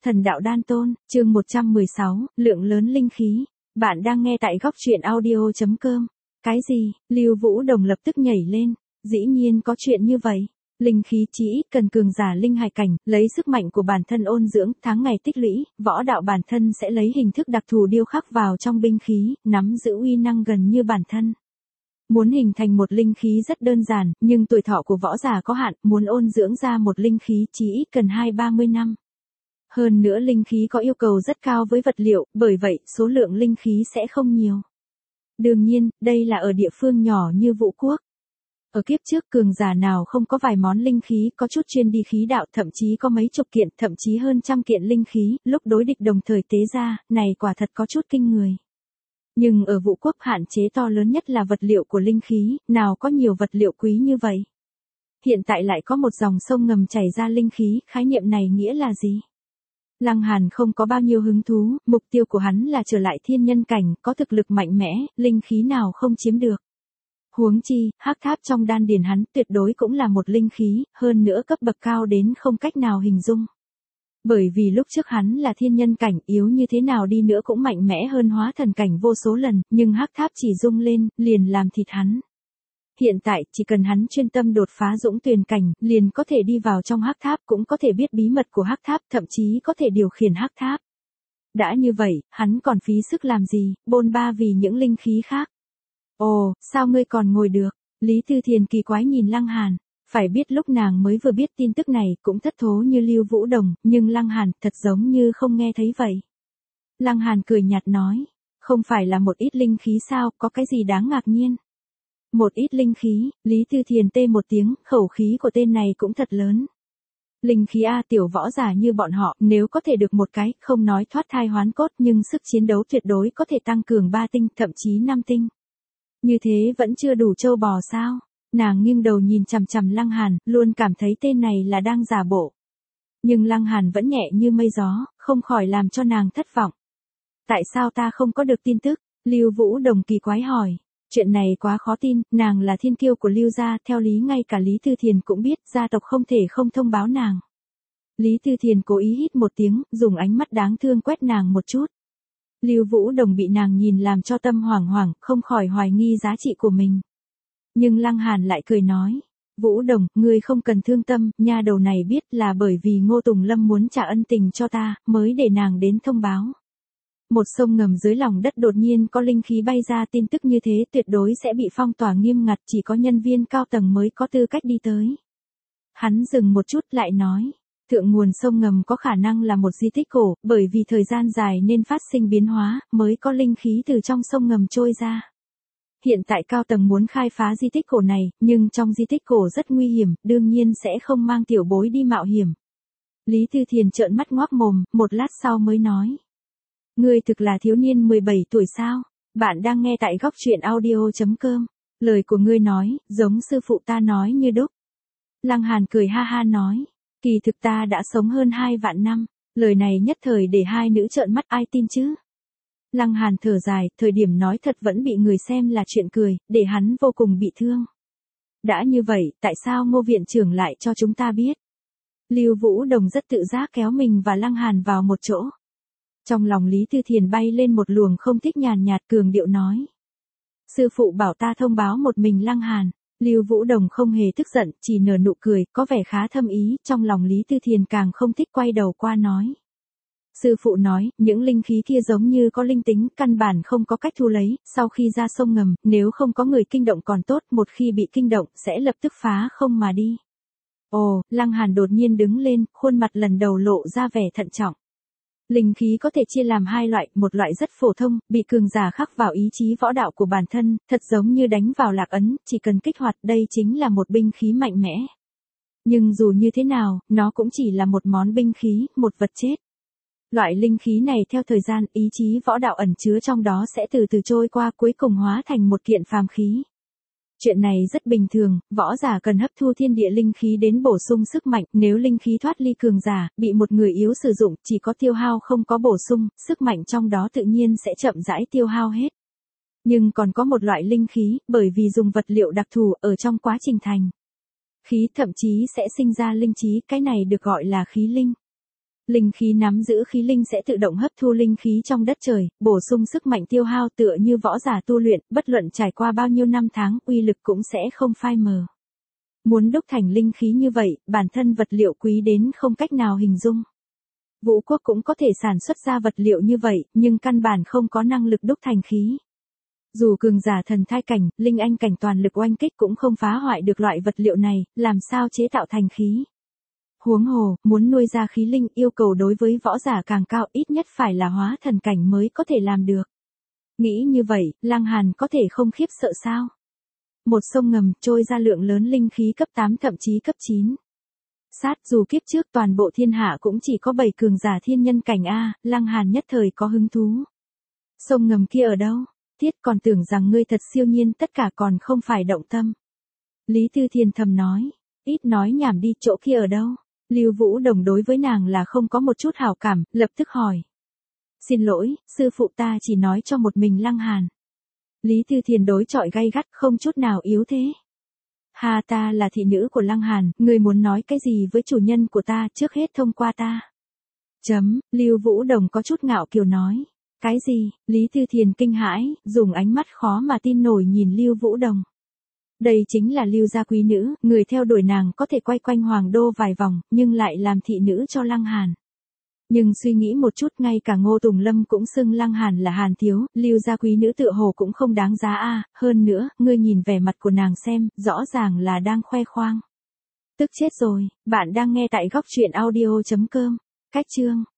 Thần đạo đan tôn, chương 116, lượng lớn linh khí. Bạn đang nghe tại góc truyện audio.com. Cái gì? Lưu Vũ Đồng lập tức nhảy lên. Dĩ nhiên có chuyện như vậy. Linh khí chỉ ít cần cường giả linh hải cảnh, lấy sức mạnh của bản thân ôn dưỡng, tháng ngày tích lũy, võ đạo bản thân sẽ lấy hình thức đặc thù điêu khắc vào trong binh khí, nắm giữ uy năng gần như bản thân. Muốn hình thành một linh khí rất đơn giản, nhưng tuổi thọ của võ giả có hạn, muốn ôn dưỡng ra một linh khí chỉ ít cần 20-30 năm. Hơn nữa linh khí có yêu cầu rất cao với vật liệu, bởi vậy số lượng linh khí sẽ không nhiều. Đương nhiên, đây là ở địa phương nhỏ như Vũ Quốc. Ở kiếp trước cường giả nào không có vài món linh khí, có chút chuyên đi khí đạo, thậm chí có mấy chục kiện, thậm chí hơn trăm kiện linh khí, lúc đối địch đồng thời tế ra, này quả thật có chút kinh người. Nhưng ở Vũ Quốc hạn chế to lớn nhất là vật liệu của linh khí, nào có nhiều vật liệu quý như vậy. Hiện tại lại có một dòng sông ngầm chảy ra linh khí, khái niệm này nghĩa là gì? Lăng Hàn không có bao nhiêu hứng thú, mục tiêu của hắn là trở lại thiên nhân cảnh, có thực lực mạnh mẽ, linh khí nào không chiếm được. Huống chi, hắc tháp trong đan điền hắn tuyệt đối cũng là một linh khí, hơn nữa cấp bậc cao đến không cách nào hình dung. Bởi vì lúc trước hắn là thiên nhân cảnh, yếu như thế nào đi nữa cũng mạnh mẽ hơn hóa thần cảnh vô số lần, nhưng hắc tháp chỉ rung lên, liền làm thịt hắn. Hiện tại, chỉ cần hắn chuyên tâm đột phá dũng tuyền cảnh, liền có thể đi vào trong hắc tháp, cũng có thể biết bí mật của hắc tháp, thậm chí có thể điều khiển hắc tháp. Đã như vậy, hắn còn phí sức làm gì, bôn ba vì những linh khí khác. Ồ, sao ngươi còn ngồi được? Lý Tư Thiền kỳ quái nhìn Lăng Hàn. Phải biết lúc nàng mới vừa biết tin tức này cũng thất thố như Lưu Vũ Đồng, nhưng Lăng Hàn thật giống như không nghe thấy vậy. Lăng Hàn cười nhạt nói, không phải là một ít linh khí sao, có cái gì đáng ngạc nhiên. Một ít linh khí, Lý Tư Thiền tê một tiếng, khẩu khí của tên này cũng thật lớn. Linh khí A, tiểu võ giả như bọn họ, nếu có thể được một cái, không nói thoát thai hoán cốt, nhưng sức chiến đấu tuyệt đối có thể tăng cường 3 tinh, thậm chí 5 tinh. Như thế vẫn chưa đủ trâu bò sao? Nàng nghiêng đầu nhìn chằm chằm Lăng Hàn, luôn cảm thấy tên này là đang giả bộ. Nhưng Lăng Hàn vẫn nhẹ như mây gió, không khỏi làm cho nàng thất vọng. Tại sao ta không có được tin tức? Lưu Vũ Đồng kỳ quái hỏi. Chuyện này quá khó tin, nàng là thiên kiêu của Lưu gia, theo lý ngay cả Lý Tư Thiền cũng biết, gia tộc không thể không thông báo nàng. Lý Tư Thiền cố ý hít một tiếng, dùng ánh mắt đáng thương quét nàng một chút. Lưu Vũ Đồng bị nàng nhìn làm cho tâm hoảng hoảng, không khỏi hoài nghi giá trị của mình. Nhưng Lăng Hàn lại cười nói, Vũ Đồng, ngươi không cần thương tâm, nha đầu này biết là bởi vì Ngô Tùng Lâm muốn trả ân tình cho ta, mới để nàng đến thông báo. Một sông ngầm dưới lòng đất đột nhiên có linh khí bay ra, tin tức như thế tuyệt đối sẽ bị phong tỏa nghiêm ngặt, chỉ có nhân viên cao tầng mới có tư cách đi tới. Hắn dừng một chút lại nói, thượng nguồn sông ngầm có khả năng là một di tích cổ, bởi vì thời gian dài nên phát sinh biến hóa, mới có linh khí từ trong sông ngầm trôi ra. Hiện tại cao tầng muốn khai phá di tích cổ này, nhưng trong di tích cổ rất nguy hiểm, đương nhiên sẽ không mang tiểu bối đi mạo hiểm. Lý Tư Thiền trợn mắt ngoác mồm, một lát sau mới nói. Ngươi thực là thiếu niên 17 tuổi sao? Bạn đang nghe tại góc truyện audio.com. Lời của ngươi nói, giống sư phụ ta nói như đúc. Lăng Hàn cười ha ha nói. Kỳ thực ta đã sống hơn 2 vạn năm. Lời này nhất thời để hai nữ trợn mắt, ai tin chứ? Lăng Hàn thở dài, thời điểm nói thật vẫn bị người xem là chuyện cười, để hắn vô cùng bị thương. Đã như vậy, tại sao Ngô viện trưởng lại cho chúng ta biết? Lưu Vũ Đồng rất tự giác kéo mình và Lăng Hàn vào một chỗ. Trong lòng Lý Tư Thiền bay lên một luồng không thích, nhàn nhạt cường điệu nói. Sư phụ bảo ta thông báo một mình Lăng Hàn. Lưu Vũ Đồng không hề tức giận, chỉ nở nụ cười, có vẻ khá thâm ý, trong lòng Lý Tư Thiền càng không thích, quay đầu qua nói. Sư phụ nói, những linh khí kia giống như có linh tính, căn bản không có cách thu lấy, sau khi ra sông ngầm, nếu không có người kinh động còn tốt, một khi bị kinh động, sẽ lập tức phá không mà đi. Ồ, Lăng Hàn đột nhiên đứng lên, khuôn mặt lần đầu lộ ra vẻ thận trọng. Linh khí có thể chia làm hai loại, một loại rất phổ thông, bị cường giả khắc vào ý chí võ đạo của bản thân, thật giống như đánh vào lạc ấn, chỉ cần kích hoạt, đây chính là một binh khí mạnh mẽ. Nhưng dù như thế nào, nó cũng chỉ là một món binh khí, một vật chết. Loại linh khí này theo thời gian, ý chí võ đạo ẩn chứa trong đó sẽ từ từ trôi qua, cuối cùng hóa thành một kiện phàm khí. Chuyện này rất bình thường, võ giả cần hấp thu thiên địa linh khí đến bổ sung sức mạnh, nếu linh khí thoát ly cường giả, bị một người yếu sử dụng, chỉ có tiêu hao không có bổ sung, sức mạnh trong đó tự nhiên sẽ chậm rãi tiêu hao hết. Nhưng còn có một loại linh khí, bởi vì dùng vật liệu đặc thù ở trong quá trình thành khí, thậm chí sẽ sinh ra linh trí, cái này được gọi là khí linh. Linh khí nắm giữ khí linh sẽ tự động hấp thu linh khí trong đất trời, bổ sung sức mạnh tiêu hao tựa như võ giả tu luyện, bất luận trải qua bao nhiêu năm tháng, uy lực cũng sẽ không phai mờ. Muốn đúc thành linh khí như vậy, bản thân vật liệu quý đến không cách nào hình dung. Vũ quốc cũng có thể sản xuất ra vật liệu như vậy, nhưng căn bản không có năng lực đúc thành khí. Dù cường giả thần thai cảnh, linh anh cảnh toàn lực oanh kích cũng không phá hoại được loại vật liệu này, làm sao chế tạo thành khí. Huống hồ, muốn nuôi ra khí linh yêu cầu đối với võ giả càng cao, ít nhất phải là hóa thần cảnh mới có thể làm được. Nghĩ như vậy, Lăng Hàn có thể không khiếp sợ sao? Một sông ngầm trôi ra lượng lớn linh khí cấp 8 thậm chí cấp 9. Dù kiếp trước toàn bộ thiên hạ cũng chỉ có 7 cường giả thiên nhân cảnh A, Lăng Hàn nhất thời có hứng thú. Sông ngầm kia ở đâu? Thiết còn tưởng rằng ngươi thật siêu nhiên, tất cả còn không phải động tâm. Lý Tư Thiền thầm nói, ít nói nhảm đi, chỗ kia ở đâu? Lưu Vũ Đồng đối với nàng là không có một chút hảo cảm, lập tức hỏi. Xin lỗi, sư phụ ta chỉ nói cho một mình Lăng Hàn. Lý Tư Thiền đối chọi gay gắt, không chút nào yếu thế. Ha, ta là thị nữ của Lăng Hàn, ngươi muốn nói cái gì với chủ nhân của ta, trước hết thông qua ta. Lưu Vũ Đồng có chút ngạo kiều nói. Cái gì? Lý Tư Thiền kinh hãi, dùng ánh mắt khó mà tin nổi nhìn Lưu Vũ Đồng. Đây chính là Lưu gia quý nữ, người theo đuổi nàng có thể quay quanh hoàng đô vài vòng, nhưng lại làm thị nữ cho Lăng Hàn. Nhưng suy nghĩ một chút, ngay cả Ngô Tùng Lâm cũng xưng Lăng Hàn là Hàn thiếu, Lưu gia quý nữ tựa hồ cũng không đáng giá a. Hơn nữa, ngươi nhìn vẻ mặt của nàng xem, rõ ràng là đang khoe khoang. Tức chết rồi, bạn đang nghe tại góc truyện audio.com. Cách chương